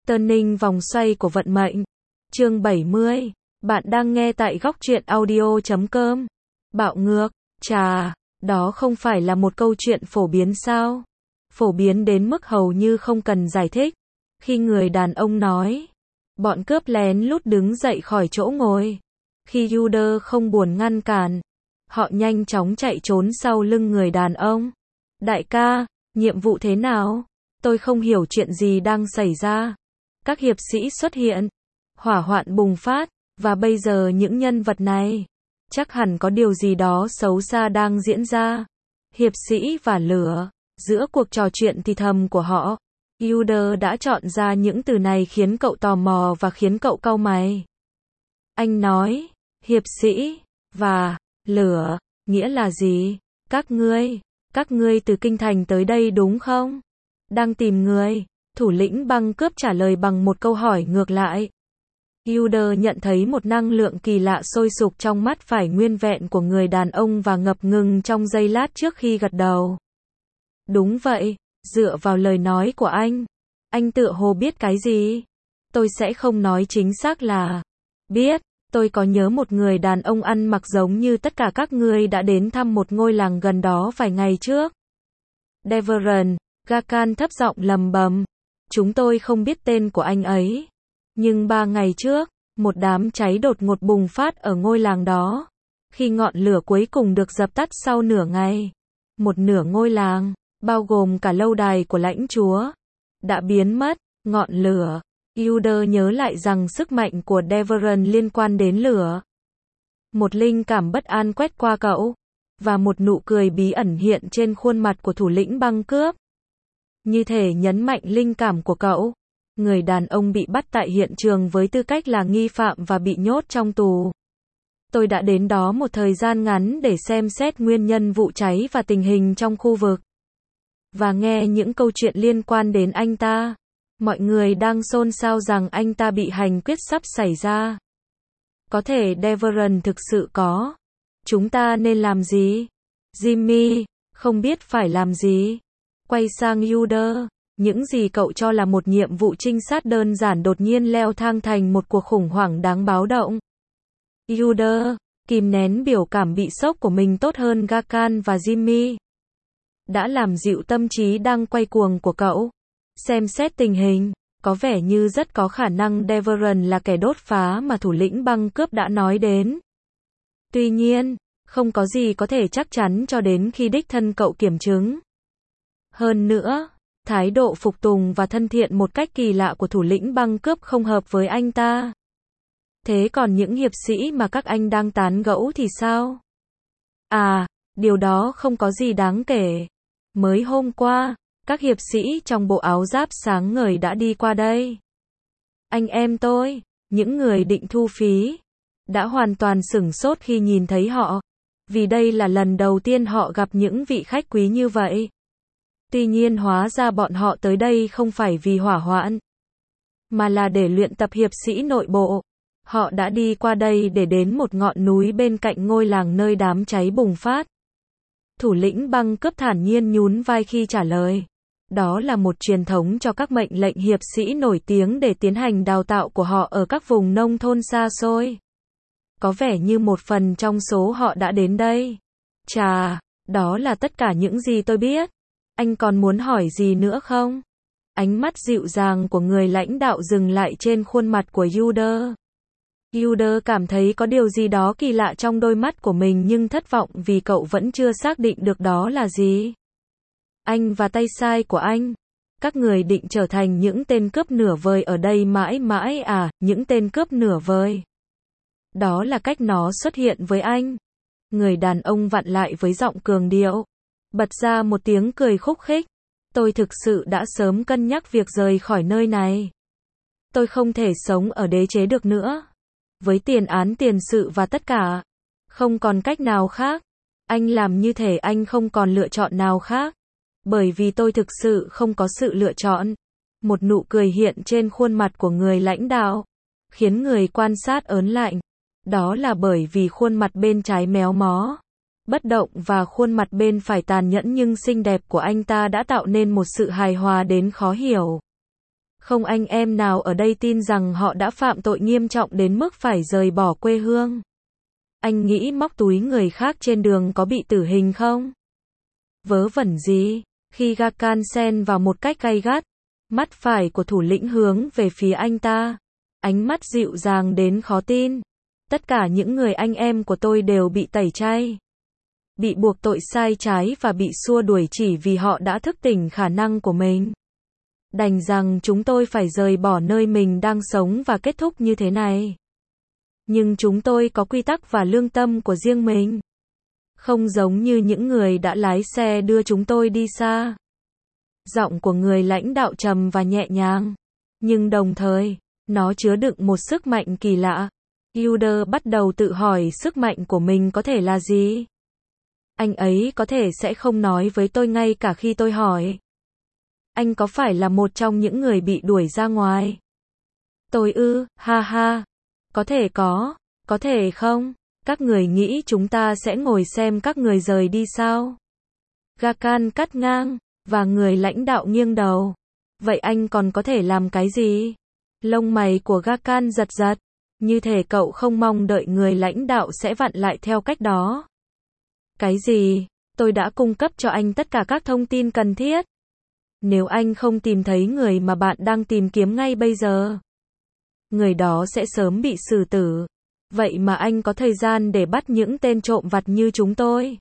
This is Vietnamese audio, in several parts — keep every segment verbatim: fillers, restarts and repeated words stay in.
Turning vòng xoay của vận mệnh. Chương bảy mươi. Bạn đang nghe tại góc truyện audio chấm com. Bạo ngược, chà, đó không phải là một câu chuyện phổ biến sao? Phổ biến đến mức hầu như không cần giải thích. Khi người đàn ông nói, bọn cướp lén lút đứng dậy khỏi chỗ ngồi. Khi Yuder không buồn ngăn cản, họ nhanh chóng chạy trốn sau lưng người đàn ông. Đại ca, nhiệm vụ thế nào? Tôi không hiểu chuyện gì đang xảy ra. Các hiệp sĩ xuất hiện, hỏa hoạn bùng phát, và bây giờ những nhân vật này, chắc hẳn có điều gì đó xấu xa đang diễn ra. Hiệp sĩ và lửa, giữa cuộc trò chuyện thì thầm của họ, Yuder đã chọn ra những từ này khiến cậu tò mò và khiến cậu cau mày. Anh nói, hiệp sĩ, và, lửa, nghĩa là gì? Các ngươi, các ngươi từ kinh thành tới đây đúng không? Đang tìm người. Thủ lĩnh băng cướp trả lời bằng một câu hỏi ngược lại. Yuder nhận thấy một năng lượng kỳ lạ sôi sục trong mắt phải nguyên vẹn của người đàn ông và ngập ngừng trong giây lát trước khi gật đầu. Đúng vậy, dựa vào lời nói của anh, anh tựa hồ biết cái gì? Tôi sẽ không nói chính xác là biết, tôi có nhớ một người đàn ông ăn mặc giống như tất cả các ngươi đã đến thăm một ngôi làng gần đó vài ngày trước. Deveron, Gakan thấp giọng lầm bầm. Chúng tôi không biết tên của anh ấy. Nhưng ba ngày trước, một đám cháy đột ngột bùng phát ở ngôi làng đó. Khi ngọn lửa cuối cùng được dập tắt sau nửa ngày, một nửa ngôi làng, bao gồm cả lâu đài của lãnh chúa, đã biến mất. Ngọn lửa. Yuder nhớ lại rằng sức mạnh của Deveron liên quan đến lửa. Một linh cảm bất an quét qua cậu, và một nụ cười bí ẩn hiện trên khuôn mặt của thủ lĩnh băng cướp. Như thể nhấn mạnh linh cảm của cậu. Người đàn ông bị bắt tại hiện trường với tư cách là nghi phạm và bị nhốt trong tù. Tôi đã đến đó một thời gian ngắn để xem xét nguyên nhân vụ cháy và tình hình trong khu vực. Và nghe những câu chuyện liên quan đến anh ta. Mọi người đang xôn xao rằng anh ta bị hành quyết sắp xảy ra. Có thể Deveron thực sự có. Chúng ta nên làm gì? Jimmy, không biết phải làm gì. Quay sang Yuder, những gì cậu cho là một nhiệm vụ trinh sát đơn giản đột nhiên leo thang thành một cuộc khủng hoảng đáng báo động. Yuder, kìm nén biểu cảm bị sốc của mình tốt hơn Gakan và Jimmy. Đã làm dịu tâm trí đang quay cuồng của cậu. Xem xét tình hình, có vẻ như rất có khả năng Deveron là kẻ đốt phá mà thủ lĩnh băng cướp đã nói đến. Tuy nhiên, không có gì có thể chắc chắn cho đến khi đích thân cậu kiểm chứng. Hơn nữa, thái độ phục tùng và thân thiện một cách kỳ lạ của thủ lĩnh băng cướp không hợp với anh ta. Thế còn những hiệp sĩ mà các anh đang tán gẫu thì sao? À, điều đó không có gì đáng kể. Mới hôm qua, các hiệp sĩ trong bộ áo giáp sáng ngời đã đi qua đây. Anh em tôi, những người định thu phí, đã hoàn toàn sửng sốt khi nhìn thấy họ. Vì đây là lần đầu tiên họ gặp những vị khách quý như vậy. Tuy nhiên hóa ra bọn họ tới đây không phải vì hỏa hoạn, mà là để luyện tập hiệp sĩ nội bộ. Họ đã đi qua đây để đến một ngọn núi bên cạnh ngôi làng nơi đám cháy bùng phát. Thủ lĩnh băng cướp thản nhiên nhún vai khi trả lời. Đó là một truyền thống cho các mệnh lệnh hiệp sĩ nổi tiếng để tiến hành đào tạo của họ ở các vùng nông thôn xa xôi. Có vẻ như một phần trong số họ đã đến đây. Chà, đó là tất cả những gì tôi biết. Anh còn muốn hỏi gì nữa không? Ánh mắt dịu dàng của người lãnh đạo dừng lại trên khuôn mặt của Yuder. Yuder cảm thấy có điều gì đó kỳ lạ trong đôi mắt của mình nhưng thất vọng vì cậu vẫn chưa xác định được đó là gì. Anh và tay sai của anh, các người định trở thành những tên cướp nửa vời ở đây mãi mãi à, những tên cướp nửa vời. Đó là cách nó xuất hiện với anh. Người đàn ông vặn lại với giọng cường điệu. Bật ra một tiếng cười khúc khích. Tôi thực sự đã sớm cân nhắc việc rời khỏi nơi này. Tôi không thể sống ở đế chế được nữa. Với tiền án tiền sự và tất cả. Không còn cách nào khác. Anh làm như thể anh không còn lựa chọn nào khác. Bởi vì tôi thực sự không có sự lựa chọn. Một nụ cười hiện trên khuôn mặt của người lãnh đạo, khiến người quan sát ớn lạnh. Đó là bởi vì khuôn mặt bên trái méo mó, bất động và khuôn mặt bên phải tàn nhẫn nhưng xinh đẹp của anh ta đã tạo nên một sự hài hòa đến khó hiểu. Không anh em nào ở đây tin rằng họ đã phạm tội nghiêm trọng đến mức phải rời bỏ quê hương. Anh nghĩ móc túi người khác trên đường có bị tử hình không? Vớ vẩn gì? Khi Gakan xen vào một cách gay gắt, mắt phải của thủ lĩnh hướng về phía anh ta. Ánh mắt dịu dàng đến khó tin. Tất cả những người anh em của tôi đều bị tẩy chay. Bị buộc tội sai trái và bị xua đuổi chỉ vì họ đã thức tỉnh khả năng của mình. Đành rằng chúng tôi phải rời bỏ nơi mình đang sống và kết thúc như thế này. Nhưng chúng tôi có quy tắc và lương tâm của riêng mình. Không giống như những người đã lái xe đưa chúng tôi đi xa. Giọng của người lãnh đạo trầm và nhẹ nhàng. Nhưng đồng thời, nó chứa đựng một sức mạnh kỳ lạ. Yuder bắt đầu tự hỏi sức mạnh của mình có thể là gì? Anh ấy có thể sẽ không nói với tôi ngay cả khi tôi hỏi. Anh có phải là một trong những người bị đuổi ra ngoài? Tôi ư, ha ha. Có thể có, có thể không. Các người nghĩ chúng ta sẽ ngồi xem các người rời đi sao? Gakan cắt ngang, và người lãnh đạo nghiêng đầu. Vậy anh còn có thể làm cái gì? Lông mày của Gakan giật giật. Như thể cậu không mong đợi người lãnh đạo sẽ vặn lại theo cách đó. Cái gì? Tôi đã cung cấp cho anh tất cả các thông tin cần thiết. Nếu anh không tìm thấy người mà bạn đang tìm kiếm ngay bây giờ, người đó sẽ sớm bị xử tử. Vậy mà anh có thời gian để bắt những tên trộm vặt như chúng tôi.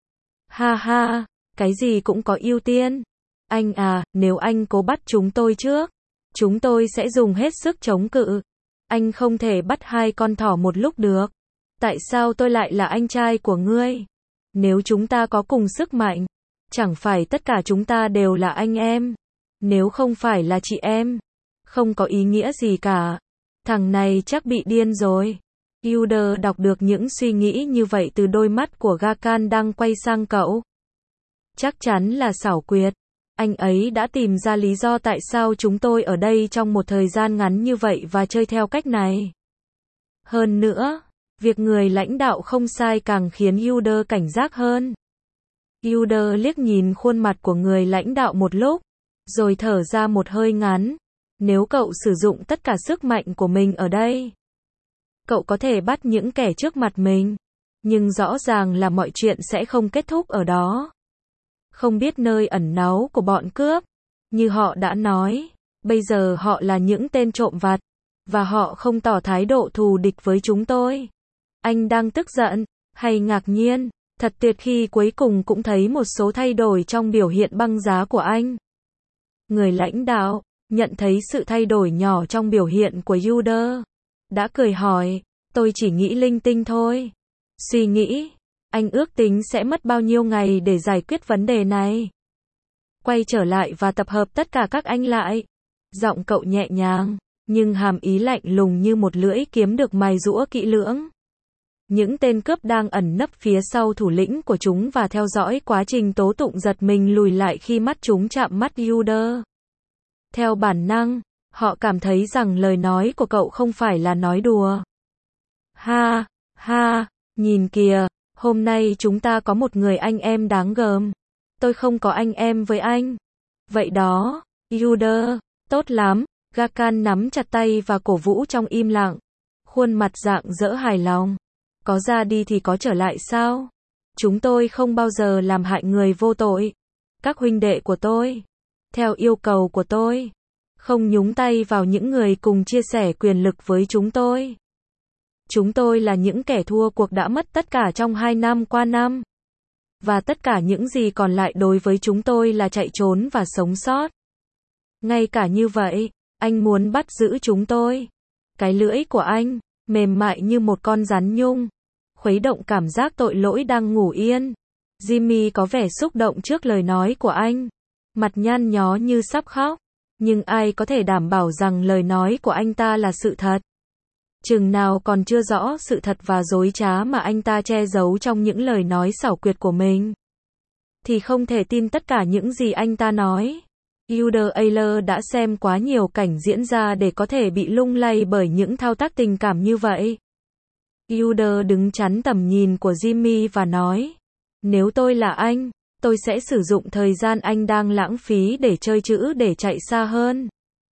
Ha ha, cái gì cũng có ưu tiên. Anh à, nếu anh cố bắt chúng tôi trước, chúng tôi sẽ dùng hết sức chống cự. Anh không thể bắt hai con thỏ một lúc được. Tại sao tôi lại là anh trai của ngươi? Nếu chúng ta có cùng sức mạnh, chẳng phải tất cả chúng ta đều là anh em. Nếu không phải là chị em, không có ý nghĩa gì cả. Thằng này chắc bị điên rồi. Yuder đọc được những suy nghĩ như vậy từ đôi mắt của Gakan đang quay sang cậu. Chắc chắn là xảo quyệt. Anh ấy đã tìm ra lý do tại sao chúng tôi ở đây trong một thời gian ngắn như vậy và chơi theo cách này. Hơn nữa, việc người lãnh đạo không sai càng khiến Yuder cảnh giác hơn. Yuder liếc nhìn khuôn mặt của người lãnh đạo một lúc, rồi thở ra một hơi ngắn. Nếu cậu sử dụng tất cả sức mạnh của mình ở đây, cậu có thể bắt những kẻ trước mặt mình. Nhưng rõ ràng là mọi chuyện sẽ không kết thúc ở đó. Không biết nơi ẩn náu của bọn cướp. Như họ đã nói, bây giờ họ là những tên trộm vặt, và họ không tỏ thái độ thù địch với chúng tôi. Anh đang tức giận, hay ngạc nhiên? Thật tuyệt khi cuối cùng cũng thấy một số thay đổi trong biểu hiện băng giá của anh. Người lãnh đạo, nhận thấy sự thay đổi nhỏ trong biểu hiện của Yuder, đã cười hỏi, tôi chỉ nghĩ linh tinh thôi. Suy nghĩ, anh ước tính sẽ mất bao nhiêu ngày để giải quyết vấn đề này? Quay trở lại và tập hợp tất cả các anh lại. Giọng cậu nhẹ nhàng, nhưng hàm ý lạnh lùng như một lưỡi kiếm được mài giũa kỹ lưỡng. Những tên cướp đang ẩn nấp phía sau thủ lĩnh của chúng và theo dõi quá trình tố tụng giật mình lùi lại khi mắt chúng chạm mắt Yuder. Theo bản năng, họ cảm thấy rằng lời nói của cậu không phải là nói đùa. Ha, ha, nhìn kìa, hôm nay chúng ta có một người anh em đáng gờm. Tôi không có anh em với anh. Vậy đó, Yuder, tốt lắm. Gakan nắm chặt tay và cổ vũ trong im lặng. Khuôn mặt rạng rỡ hài lòng. Có ra đi thì có trở lại sao? Chúng tôi không bao giờ làm hại người vô tội. Các huynh đệ của tôi, theo yêu cầu của tôi, không nhúng tay vào những người cùng chia sẻ quyền lực với chúng tôi. Chúng tôi là những kẻ thua cuộc đã mất tất cả trong hai năm qua năm. Và tất cả những gì còn lại đối với chúng tôi là chạy trốn và sống sót. Ngay cả như vậy, anh muốn bắt giữ chúng tôi. Cái lưỡi của anh, mềm mại như một con rắn nhung, khuấy động cảm giác tội lỗi đang ngủ yên. Jimmy có vẻ xúc động trước lời nói của anh. Mặt nhăn nhó như sắp khóc. Nhưng ai có thể đảm bảo rằng lời nói của anh ta là sự thật? Chừng nào còn chưa rõ sự thật và dối trá mà anh ta che giấu trong những lời nói xảo quyệt của mình, thì không thể tin tất cả những gì anh ta nói. Yuder Ayler đã xem quá nhiều cảnh diễn ra để có thể bị lung lay bởi những thao tác tình cảm như vậy. Yuder đứng chắn tầm nhìn của Jimmy và nói, nếu tôi là anh, tôi sẽ sử dụng thời gian anh đang lãng phí để chơi chữ để chạy xa hơn.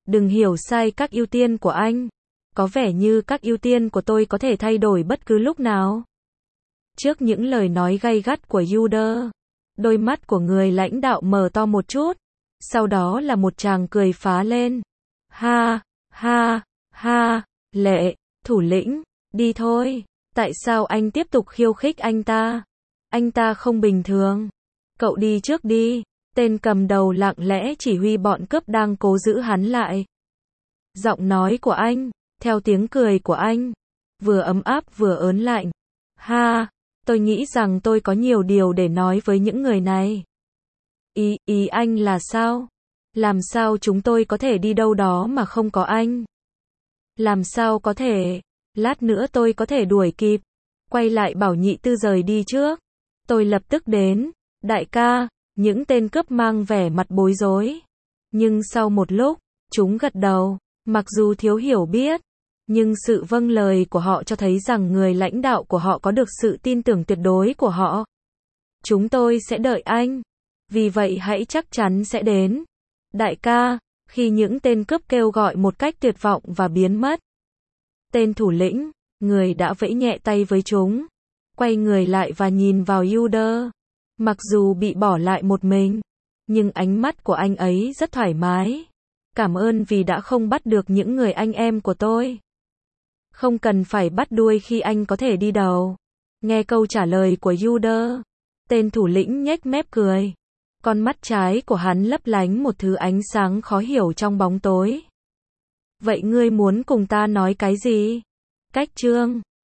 Đừng hiểu sai các ưu tiên của anh. Có vẻ như các ưu tiên của tôi có thể thay đổi bất cứ lúc nào. Trước những lời nói gay gắt của Yuder, đôi mắt của người lãnh đạo mở to một chút. Sau đó là một tràng cười phá lên. Ha, ha, ha, Lệ, thủ lĩnh, đi thôi. Tại sao anh tiếp tục khiêu khích anh ta? Anh ta không bình thường. Cậu đi trước đi. Tên cầm đầu lặng lẽ chỉ huy bọn cướp đang cố giữ hắn lại. Giọng nói của anh, theo tiếng cười của anh, vừa ấm áp vừa ớn lạnh. Ha, tôi nghĩ rằng tôi có nhiều điều để nói với những người này. Ý, ý anh là sao? Làm sao chúng tôi có thể đi đâu đó mà không có anh? Làm sao có thể? Lát nữa tôi có thể đuổi kịp. Quay lại bảo nhị tư rời đi trước. Tôi lập tức đến. Đại ca, những tên cướp mang vẻ mặt bối rối. Nhưng sau một lúc, chúng gật đầu. Mặc dù thiếu hiểu biết, nhưng sự vâng lời của họ cho thấy rằng người lãnh đạo của họ có được sự tin tưởng tuyệt đối của họ. Chúng tôi sẽ đợi anh. Vì vậy hãy chắc chắn sẽ đến. Đại ca, khi những tên cướp kêu gọi một cách tuyệt vọng và biến mất. Tên thủ lĩnh, người đã vẫy nhẹ tay với chúng, quay người lại và nhìn vào Yuder. Mặc dù bị bỏ lại một mình, nhưng ánh mắt của anh ấy rất thoải mái. Cảm ơn vì đã không bắt được những người anh em của tôi. Không cần phải bắt đuôi khi anh có thể đi đầu. Nghe câu trả lời của Yuder, tên thủ lĩnh nhếch mép cười. Con mắt trái của hắn lấp lánh một thứ ánh sáng khó hiểu trong bóng tối. Vậy ngươi muốn cùng ta nói cái gì? Cách chương